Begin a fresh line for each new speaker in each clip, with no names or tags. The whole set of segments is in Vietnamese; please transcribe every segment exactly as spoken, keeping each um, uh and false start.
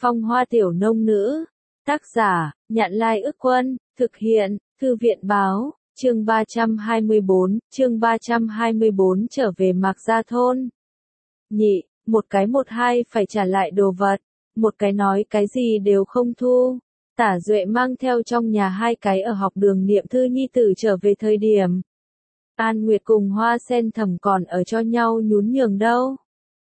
Phong hoa tiểu nông nữ. Tác giả, Nhạn Lai Ức Quân, thực hiện, Thư viện báo, chương ba trăm hai mươi bốn, chương ba trăm hai mươi bốn trở về Mạc Gia thôn. Nhị, một cái một hai phải trả lại đồ vật, một cái nói cái gì đều không thu. Tả Duệ mang theo trong nhà hai cái ở học đường niệm thư nhi tử trở về thời điểm. An Nguyệt cùng Hoa Sen Thẩm còn ở cho nhau nhún nhường đâu.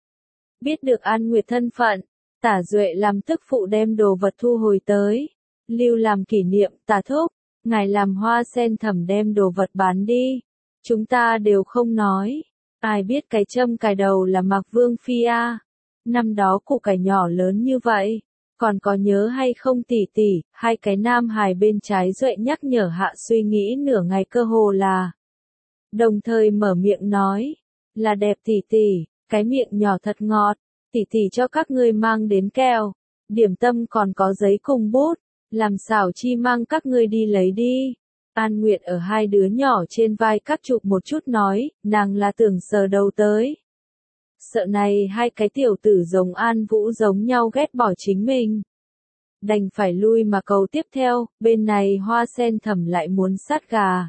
Biết được An Nguyệt thân phận, Tả Duệ làm tức phụ đem đồ vật thu hồi tới. Lưu làm kỷ niệm, Tả thúc, ngài làm Hoa Sen Thẩm đem đồ vật bán đi. Chúng ta đều không nói. Ai biết cái châm cài đầu là Mạc Vương Phi a. Năm đó củ cải nhỏ lớn như vậy. Còn có nhớ hay không tỷ tỷ, hai cái nam hài bên trái Duệ nhắc nhở hạ suy nghĩ nửa ngày cơ hồ là. Đồng thời mở miệng nói, là đẹp tỷ tỷ, cái miệng nhỏ thật ngọt, tỷ tỷ cho các ngươi mang đến kẹo, điểm tâm còn có giấy cùng bút, làm xảo chi mang các ngươi đi lấy đi. An Nguyệt ở hai đứa nhỏ trên vai cắt chụp một chút nói, nàng là tưởng sờ đầu tới. Sợ này hai cái tiểu tử giống An Vũ giống nhau ghét bỏ chính mình. Đành phải lui mà cầu tiếp theo, bên này Hoa Sen Thẩm lại muốn sát gà.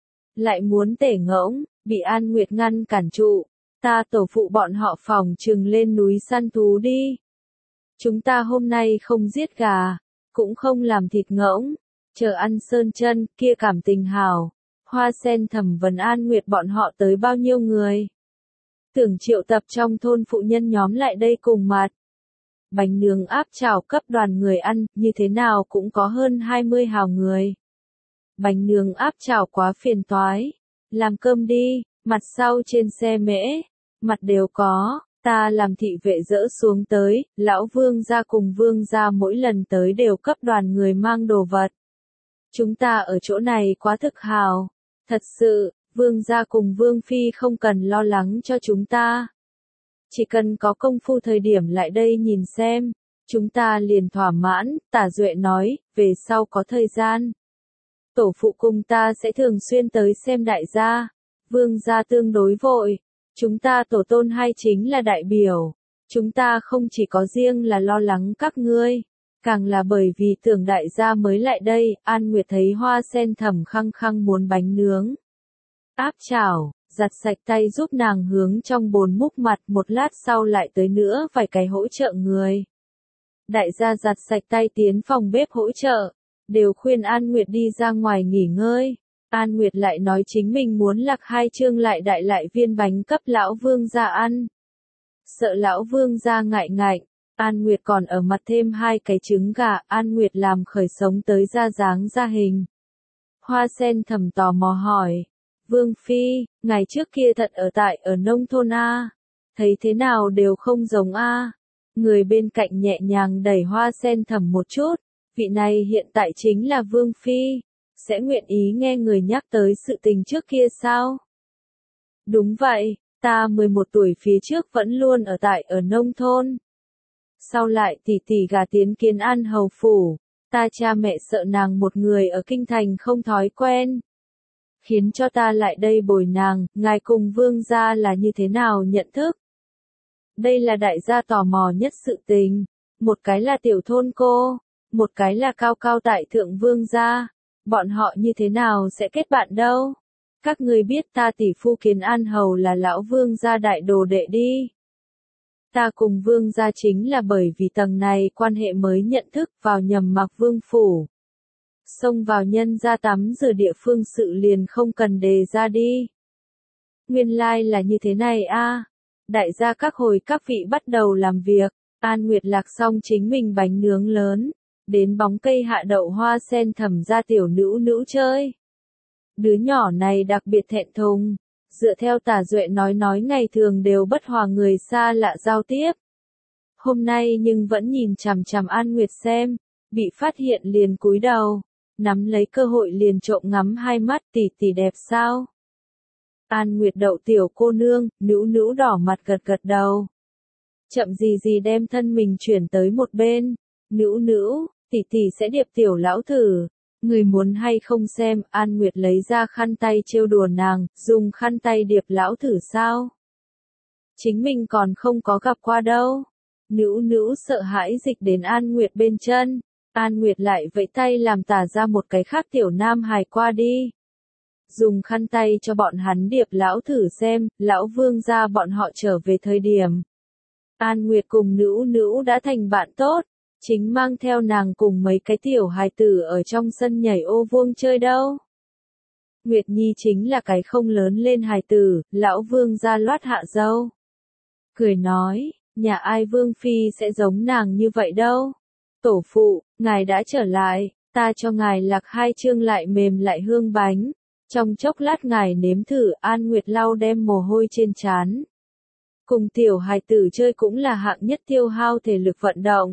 Lại muốn tể ngỗng, bị An Nguyệt ngăn cản trụ. Ta tổ phụ bọn họ phòng trừng lên núi săn thú đi. Chúng ta hôm nay không giết gà, cũng không làm thịt ngỗng, chờ ăn sơn chân, kia cảm tình hảo. Hoa Sen Thẩm vấn An Nguyệt bọn họ tới bao nhiêu người. Tưởng triệu tập trong thôn phụ nhân nhóm lại đây cùng mặt. Bánh nướng áp chảo cấp đoàn người ăn, như thế nào cũng có hơn hai mươi hào người. Bánh nướng áp chảo quá phiền toái. Làm cơm đi, mặt sau trên xe mễ, mặt đều có, ta làm thị vệ dỡ xuống tới, lão vương gia cùng vương gia mỗi lần tới đều cấp đoàn người mang đồ vật. Chúng ta ở chỗ này quá thực hào, thật sự, vương gia cùng vương phi không cần lo lắng cho chúng ta. Chỉ cần có công phu thời điểm lại đây nhìn xem, chúng ta liền thỏa mãn, Tả Duệ nói, về sau có thời gian. Tổ phụ cùng ta sẽ thường xuyên tới xem đại gia, vương gia tương đối vội, chúng ta tổ tôn hai chính là đại biểu, chúng ta không chỉ có riêng là lo lắng các ngươi, càng là bởi vì tưởng đại gia mới lại đây. An Nguyệt thấy Hoa Sen Thẩm khăng khăng muốn bánh nướng. Áp chảo, giặt sạch tay giúp nàng hướng trong bồn múc mặt, một lát sau lại tới nữa vài cái hỗ trợ người. Đại gia giặt sạch tay tiến phòng bếp hỗ trợ, đều khuyên An Nguyệt đi ra ngoài nghỉ ngơi. An Nguyệt lại nói chính mình muốn lạc hai chương lại đại lại viên bánh cấp lão vương gia ăn. Sợ lão vương gia ngại ngại, An Nguyệt còn ở mặt thêm hai cái trứng gà, An Nguyệt làm khởi sống tới ra dáng ra hình. Hoa Sen Thẩm tò mò hỏi, Vương Phi, ngày trước kia thật ở tại ở nông thôn A, thấy thế nào đều không giống A. Người bên cạnh nhẹ nhàng đẩy Hoa Sen Thẩm một chút, vị này hiện tại chính là Vương Phi, sẽ nguyện ý nghe người nhắc tới sự tình trước kia sao? Đúng vậy, ta mười một tuổi phía trước vẫn luôn ở tại ở nông thôn. Sau lại tỷ tỷ gà tiến Kiến An hầu phủ, ta cha mẹ sợ nàng một người ở kinh thành không thói quen. Khiến cho ta lại đây bồi nàng, ngài cùng vương gia là như thế nào nhận thức? Đây là đại gia tò mò nhất sự tình, một cái là tiểu thôn cô, một cái là cao cao tại thượng vương gia, bọn họ như thế nào sẽ kết bạn đâu? Các ngươi biết ta tỷ phu Kiến An hầu là lão vương gia đại đồ đệ đi. Ta cùng vương gia chính là bởi vì tầng này quan hệ mới nhận thức vào nhầm Mạc Vương phủ. Xông vào nhân gia tắm rửa địa phương sự liền không cần đề ra đi. Nguyên lai like là như thế này a. À. Đại gia các hồi các vị bắt đầu làm việc, An Nguyệt lạc xong chính mình bánh nướng lớn, đến bóng cây hạ đậu Hoa Sen Thẩm ra tiểu nữ nữ chơi. Đứa nhỏ này đặc biệt thẹn thùng, dựa theo Tả Duệ nói nói ngày thường đều bất hòa người xa lạ giao tiếp. Hôm nay nhưng vẫn nhìn chằm chằm An Nguyệt xem, bị phát hiện liền cúi đầu. Nắm lấy cơ hội liền trộm ngắm hai mắt, tỷ tỷ đẹp sao? An Nguyệt đậu tiểu cô nương, nữ nữ đỏ mặt gật gật đầu. Chậm gì gì đem thân mình chuyển tới một bên. Nữ nữ, tỷ tỷ sẽ điệp tiểu lão thử. Người muốn hay không xem? An Nguyệt lấy ra khăn tay trêu đùa nàng, dùng khăn tay điệp lão thử sao? Chính mình còn không có gặp qua đâu. Nữu nữu sợ hãi dịch đến An Nguyệt bên chân. An Nguyệt lại vẫy tay làm tả ra một cái khác tiểu nam hài qua đi. Dùng khăn tay cho bọn hắn điệp lão thử xem, lão vương gia bọn họ trở về thời điểm. An Nguyệt cùng Nữu Nữu đã thành bạn tốt, chính mang theo nàng cùng mấy cái tiểu hài tử ở trong sân nhảy ô vuông chơi đâu. Nguyệt Nhi chính là cái không lớn lên hài tử, lão vương gia loát hạ dâu. Cười nói, nhà ai vương phi sẽ giống nàng như vậy đâu. Tổ phụ, ngài đã trở lại, ta cho ngài lạc hai chương lại mềm lại hương bánh. Trong chốc lát ngài nếm thử. An Nguyệt lau đem mồ hôi trên trán. Cùng tiểu hài tử chơi cũng là hạng nhất tiêu hao thể lực vận động.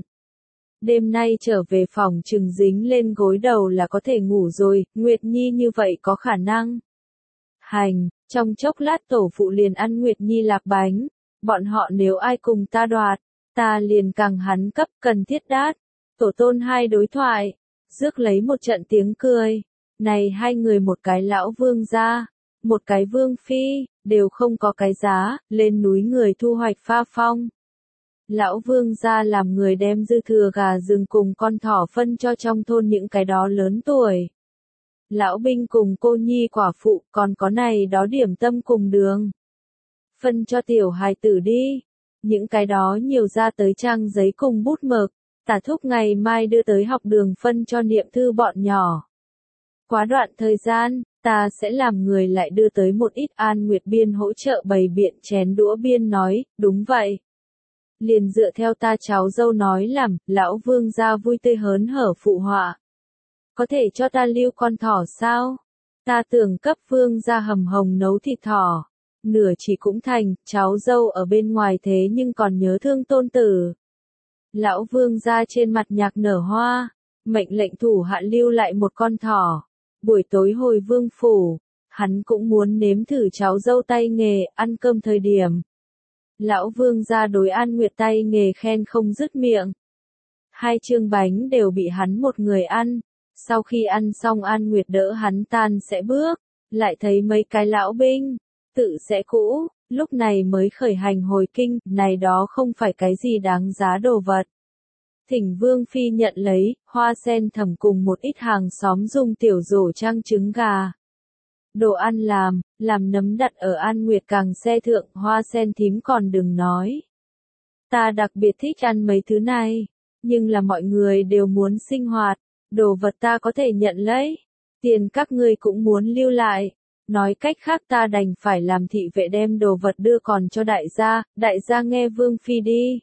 Đêm nay trở về phòng chừng dính lên gối đầu là có thể ngủ rồi, Nguyệt Nhi như vậy có khả năng. Hành, trong chốc lát tổ phụ liền ăn Nguyệt Nhi lạc bánh. Bọn họ nếu ai cùng ta đoạt, ta liền càng hắn cấp cần thiết đát. Tổ tôn hai đối thoại, rước lấy một trận tiếng cười. Này hai người một cái lão vương gia, một cái vương phi, đều không có cái giá, lên núi người thu hoạch pha phong. Lão vương gia làm người đem dư thừa gà rừng cùng con thỏ phân cho trong thôn những cái đó lớn tuổi. Lão binh cùng cô nhi quả phụ còn có này đó điểm tâm cùng đường. Phân cho tiểu hài tử đi. Những cái đó nhiều ra tới trang giấy cùng bút mực. Tả thúc ngày mai đưa tới học đường phân cho niệm thư bọn nhỏ. Quá đoạn thời gian, ta sẽ làm người lại đưa tới một ít An Nguyệt biên hỗ trợ bày biện chén đũa biên nói, đúng vậy. Liền dựa theo ta cháu dâu nói làm, lão vương gia vui tươi hớn hở phụ họa. Có thể cho ta lưu con thỏ sao? Ta tưởng cấp vương gia hầm hồng nấu thịt thỏ. Nửa chỉ cũng thành, cháu dâu ở bên ngoài thế nhưng còn nhớ thương tôn tử. Lão vương gia trên mặt nhạc nở hoa, mệnh lệnh thủ hạ lưu lại một con thỏ. Buổi tối hồi vương phủ, hắn cũng muốn nếm thử cháu dâu tay nghề, ăn cơm thời điểm. Lão vương gia đối An Nguyệt tay nghề khen không dứt miệng. Hai chương bánh đều bị hắn một người ăn. Sau khi ăn xong An Nguyệt đỡ hắn tan sẽ bước, lại thấy mấy cái lão binh, tự sẽ cũ, lúc này mới khởi hành hồi kinh, này đó không phải cái gì đáng giá đồ vật. Thỉnh Vương Phi nhận lấy, hoa sen thẩm cùng một ít hàng xóm dùng tiểu rổ trang trứng gà. Đồ ăn làm, làm nấm đặt ở An Nguyệt càng xe thượng, hoa sen thím còn đừng nói. Ta đặc biệt thích ăn mấy thứ này, nhưng là mọi người đều muốn sinh hoạt, đồ vật ta có thể nhận lấy, tiền các ngươi cũng muốn lưu lại. Nói cách khác ta đành phải làm thị vệ đem đồ vật đưa còn cho đại gia, đại gia nghe Vương Phi đi.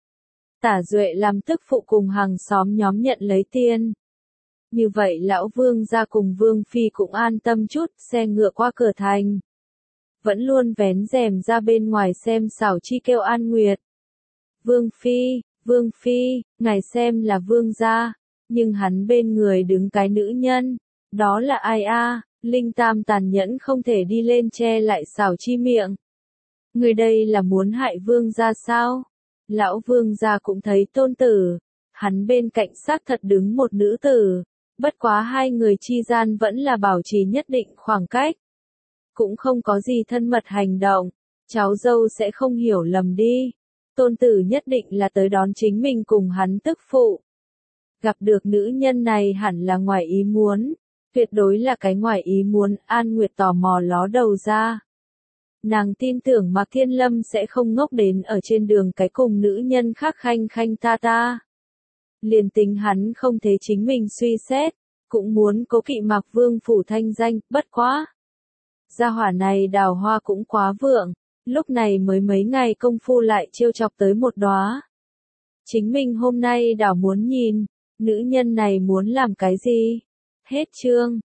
Tả Duệ làm tức phụ cùng hàng xóm nhóm nhận lấy tiền. Như vậy lão Vương gia cùng Vương Phi cũng an tâm chút, xe ngựa qua cửa thành. Vẫn luôn vén rèm ra bên ngoài xem xảo chi kêu An Nguyệt. Vương Phi, Vương Phi, ngài xem là Vương gia, nhưng hắn bên người đứng cái nữ nhân, đó là ai a? Linh Tam tàn nhẫn không thể đi lên che lại xảo chi miệng. Người đây là muốn hại Vương gia sao? Lão Vương gia cũng thấy tôn tử, hắn bên cạnh xác thật đứng một nữ tử, bất quá hai người chi gian vẫn là bảo trì nhất định khoảng cách. Cũng không có gì thân mật hành động, cháu dâu sẽ không hiểu lầm đi. Tôn tử nhất định là tới đón chính mình cùng hắn tức phụ. Gặp được nữ nhân này hẳn là ngoài ý muốn, tuyệt đối là cái ngoài ý muốn, An Nguyệt tò mò ló đầu ra. Nàng tin tưởng Mạc Thiên Lâm sẽ không ngốc đến ở trên đường cái cùng nữ nhân khác khanh khanh ta ta. Liền tính hắn không thấy chính mình suy xét, cũng muốn cố kỵ Mạc Vương phủ thanh danh, bất quá. Gia hỏa này đào hoa cũng quá vượng, lúc này mới mấy ngày công phu lại trêu chọc tới một đóa. Chính mình hôm nay đào muốn nhìn, nữ nhân này muốn làm cái gì? Hết chương.